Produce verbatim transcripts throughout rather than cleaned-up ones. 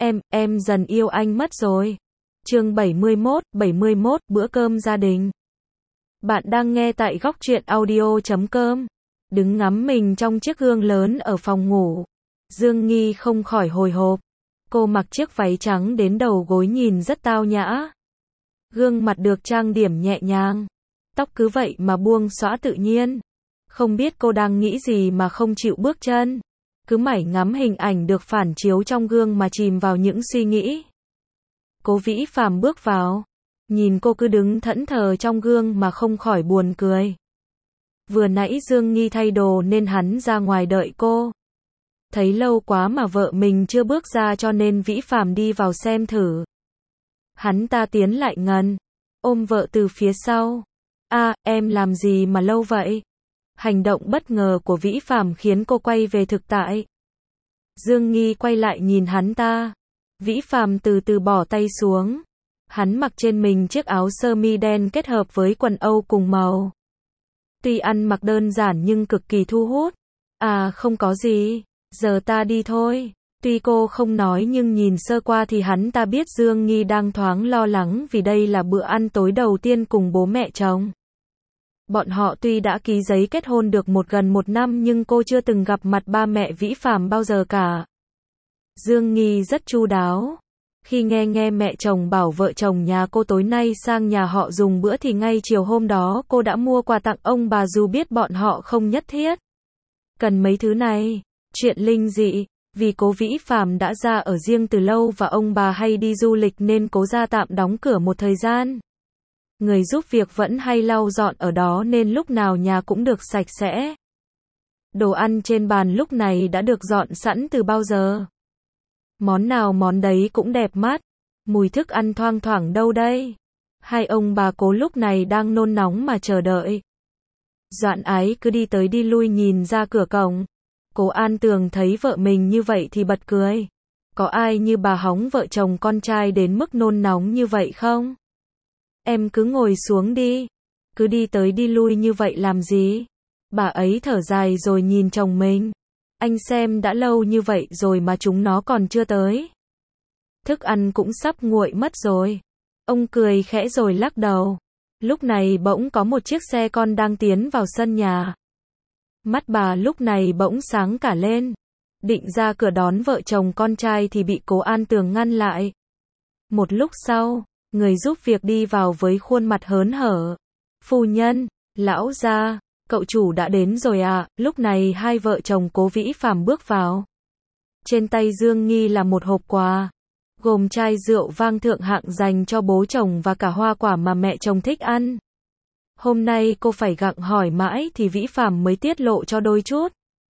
Em, em dần yêu anh mất rồi. Chương bảy mươi mốt, bảy mươi mốt, bữa cơm gia đình. Bạn đang nghe tại góc truyện audio chấm com. Đứng ngắm mình trong chiếc gương lớn ở phòng ngủ, Dương Nghi không khỏi hồi hộp. Cô mặc chiếc váy trắng đến đầu gối nhìn rất tao nhã. Gương mặt được trang điểm nhẹ nhàng, tóc cứ vậy mà buông xõa tự nhiên. Không biết cô đang nghĩ gì mà không chịu bước chân, cứ mải ngắm hình ảnh được phản chiếu trong gương mà chìm vào những suy nghĩ. Cố Vĩ Phàm bước vào, nhìn cô cứ đứng thẫn thờ trong gương mà không khỏi buồn cười. Vừa nãy Dương Nghi thay đồ nên hắn ra ngoài đợi cô. Thấy lâu quá mà vợ mình chưa bước ra cho nên Vĩ Phàm đi vào xem thử. Hắn ta tiến lại gần, ôm vợ từ phía sau. "A, em làm gì mà lâu vậy?" Hành động bất ngờ của Vĩ Phàm khiến cô quay về thực tại. Dương Nghi quay lại nhìn hắn ta. Vĩ Phàm từ từ bỏ tay xuống. Hắn mặc trên mình chiếc áo sơ mi đen kết hợp với quần âu cùng màu. Tuy ăn mặc đơn giản nhưng cực kỳ thu hút. "À, không có gì, giờ ta đi thôi." Tuy cô không nói nhưng nhìn sơ qua thì hắn ta biết Dương Nghi đang thoáng lo lắng vì đây là bữa ăn tối đầu tiên cùng bố mẹ chồng. Bọn họ tuy đã ký giấy kết hôn được một gần một năm nhưng cô chưa từng gặp mặt ba mẹ Vĩ Phàm bao giờ cả. Dương Nghi rất chu đáo. Khi nghe nghe mẹ chồng bảo vợ chồng nhà cô tối nay sang nhà họ dùng bữa thì ngay chiều hôm đó cô đã mua quà tặng ông bà dù biết bọn họ không nhất thiết cần mấy thứ này. Chuyện linh dị, vì Cố Vĩ Phàm đã ra ở riêng từ lâu và ông bà hay đi du lịch nên Cố gia tạm đóng cửa một thời gian. Người giúp việc vẫn hay lau dọn ở đó nên lúc nào nhà cũng được sạch sẽ. Đồ ăn trên bàn lúc này đã được dọn sẵn từ bao giờ. Món nào món đấy cũng đẹp mắt. Mùi thức ăn thoang thoảng đâu đây. Hai ông bà Cố lúc này đang nôn nóng mà chờ đợi. Doãn Ái cứ đi tới đi lui nhìn ra cửa cổng. Cố An Tường thấy vợ mình như vậy thì bật cười. Có ai như bà hóng vợ chồng con trai đến mức nôn nóng như vậy không? Em cứ ngồi xuống đi. Cứ đi tới đi lui như vậy làm gì? Bà ấy thở dài rồi nhìn chồng mình. Anh xem đã lâu như vậy rồi mà chúng nó còn chưa tới. Thức ăn cũng sắp nguội mất rồi. Ông cười khẽ rồi lắc đầu. Lúc này bỗng có một chiếc xe con đang tiến vào sân nhà. Mắt bà lúc này bỗng sáng cả lên. Định ra cửa đón vợ chồng con trai thì bị Cố An Tường ngăn lại. Một lúc sau, người giúp việc đi vào với khuôn mặt hớn hở. "Phu nhân, lão gia, cậu chủ đã đến rồi à?" Lúc này hai vợ chồng Cố Vĩ Phàm bước vào. Trên tay Dương Nghi là một hộp quà, gồm chai rượu vang thượng hạng dành cho bố chồng và cả hoa quả mà mẹ chồng thích ăn. Hôm nay cô phải gặng hỏi mãi thì Vĩ Phàm mới tiết lộ cho đôi chút.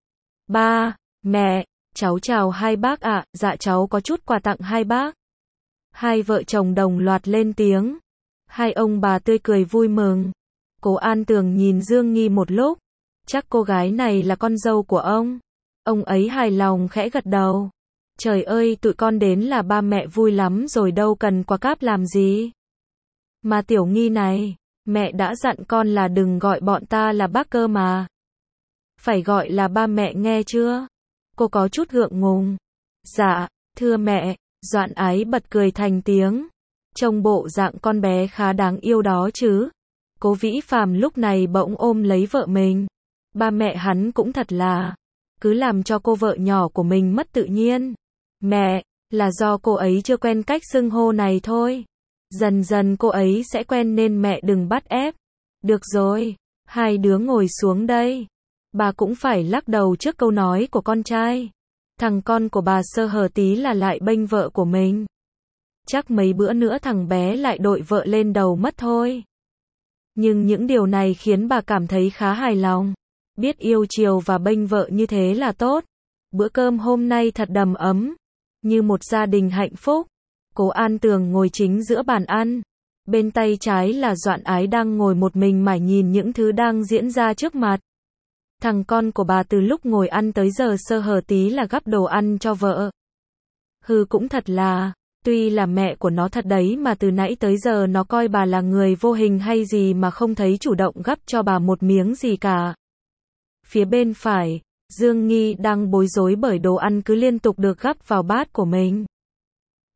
"Ba, mẹ, cháu chào hai bác ạ." "Dạ cháu có chút quà tặng hai bác." Hai vợ chồng đồng loạt lên tiếng. Hai ông bà tươi cười vui mừng. Cố An Tường nhìn Dương Nghi một lúc. Chắc cô gái này là con dâu của ông. Ông ấy hài lòng khẽ gật đầu. Trời ơi, tụi con đến là ba mẹ vui lắm rồi đâu cần quà cáp làm gì. Mà Tiểu Nghi này, mẹ đã dặn con là đừng gọi bọn ta là bác cơ mà. Phải gọi là ba mẹ nghe chưa? Cô có chút gượng ngùng. Dạ, thưa mẹ. Doãn Ái bật cười thành tiếng. Trông bộ dạng con bé khá đáng yêu đó chứ. Cố Vĩ Phàm lúc này bỗng ôm lấy vợ mình. Ba mẹ hắn cũng thật là cứ làm cho cô vợ nhỏ của mình mất tự nhiên. Mẹ, là do cô ấy chưa quen cách xưng hô này thôi. Dần dần cô ấy sẽ quen nên mẹ đừng bắt ép. Được rồi, hai đứa ngồi xuống đây. Bà cũng phải lắc đầu trước câu nói của con trai. Thằng con của bà sơ hở tí là lại bênh vợ của mình. Chắc mấy bữa nữa thằng bé lại đội vợ lên đầu mất thôi. Nhưng những điều này khiến bà cảm thấy khá hài lòng. Biết yêu chiều và bênh vợ như thế là tốt. Bữa cơm hôm nay thật đầm ấm, như một gia đình hạnh phúc. Cố An Tường ngồi chính giữa bàn ăn. Bên tay trái là Doãn Ái đang ngồi một mình mải nhìn những thứ đang diễn ra trước mặt. Thằng con của bà từ lúc ngồi ăn tới giờ sơ hở tí là gắp đồ ăn cho vợ. Hừ, cũng thật là, tuy là mẹ của nó thật đấy mà từ nãy tới giờ nó coi bà là người vô hình hay gì mà không thấy chủ động gắp cho bà một miếng gì cả. Phía bên phải, Dương Nghi đang bối rối bởi đồ ăn cứ liên tục được gắp vào bát của mình.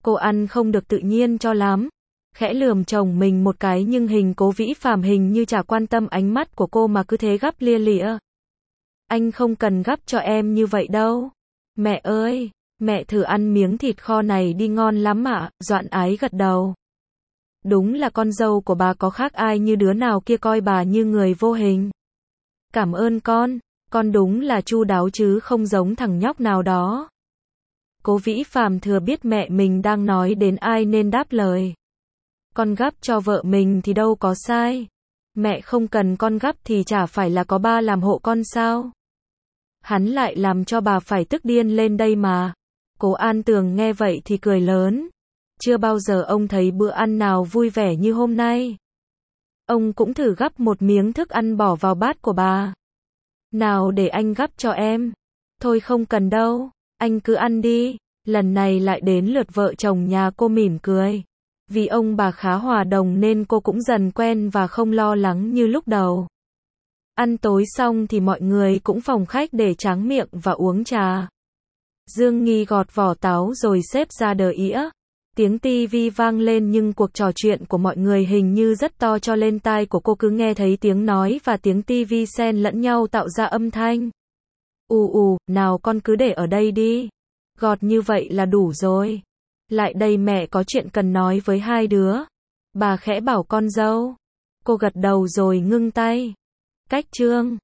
Cô ăn không được tự nhiên cho lắm. Khẽ lườm chồng mình một cái nhưng hình Cố Vĩ Phàm hình như chả quan tâm ánh mắt của cô mà cứ thế gắp lia lịa. Anh không cần gắp cho em như vậy đâu. Mẹ ơi, mẹ thử ăn miếng thịt kho này đi, ngon lắm ạ. Doãn Ái gật đầu. Đúng là con dâu của bà có khác ai, như đứa nào kia coi bà như người vô hình. Cảm ơn con, con đúng là chu đáo chứ không giống thằng nhóc nào đó. Cố Vĩ Phàm thừa biết mẹ mình đang nói đến ai nên đáp lời. Con gắp cho vợ mình thì đâu có sai. Mẹ không cần con gắp thì chả phải là có ba làm hộ con sao? Hắn lại làm cho bà phải tức điên lên đây mà. Cố An Tường nghe vậy thì cười lớn. Chưa bao giờ ông thấy bữa ăn nào vui vẻ như hôm nay. Ông cũng thử gắp một miếng thức ăn bỏ vào bát của bà. Nào để anh gắp cho em. Thôi không cần đâu, anh cứ ăn đi. Lần này lại đến lượt vợ chồng nhà cô mỉm cười. Vì ông bà khá hòa đồng nên cô cũng dần quen và không lo lắng như lúc đầu. Ăn tối xong thì mọi người cũng phòng khách để tráng miệng và uống trà. Dương Nghi gọt vỏ táo rồi xếp ra đờ ĩa. Tiếng tivi vang lên nhưng cuộc trò chuyện của mọi người hình như rất to cho lên tai của cô cứ nghe thấy tiếng nói và tiếng tivi xen lẫn nhau tạo ra âm thanh. Ù ù, nào con cứ để ở đây đi. Gọt như vậy là đủ rồi. Lại đây mẹ có chuyện cần nói với hai đứa. Bà khẽ bảo con dâu. Cô gật đầu rồi ngưng tay. Cách chương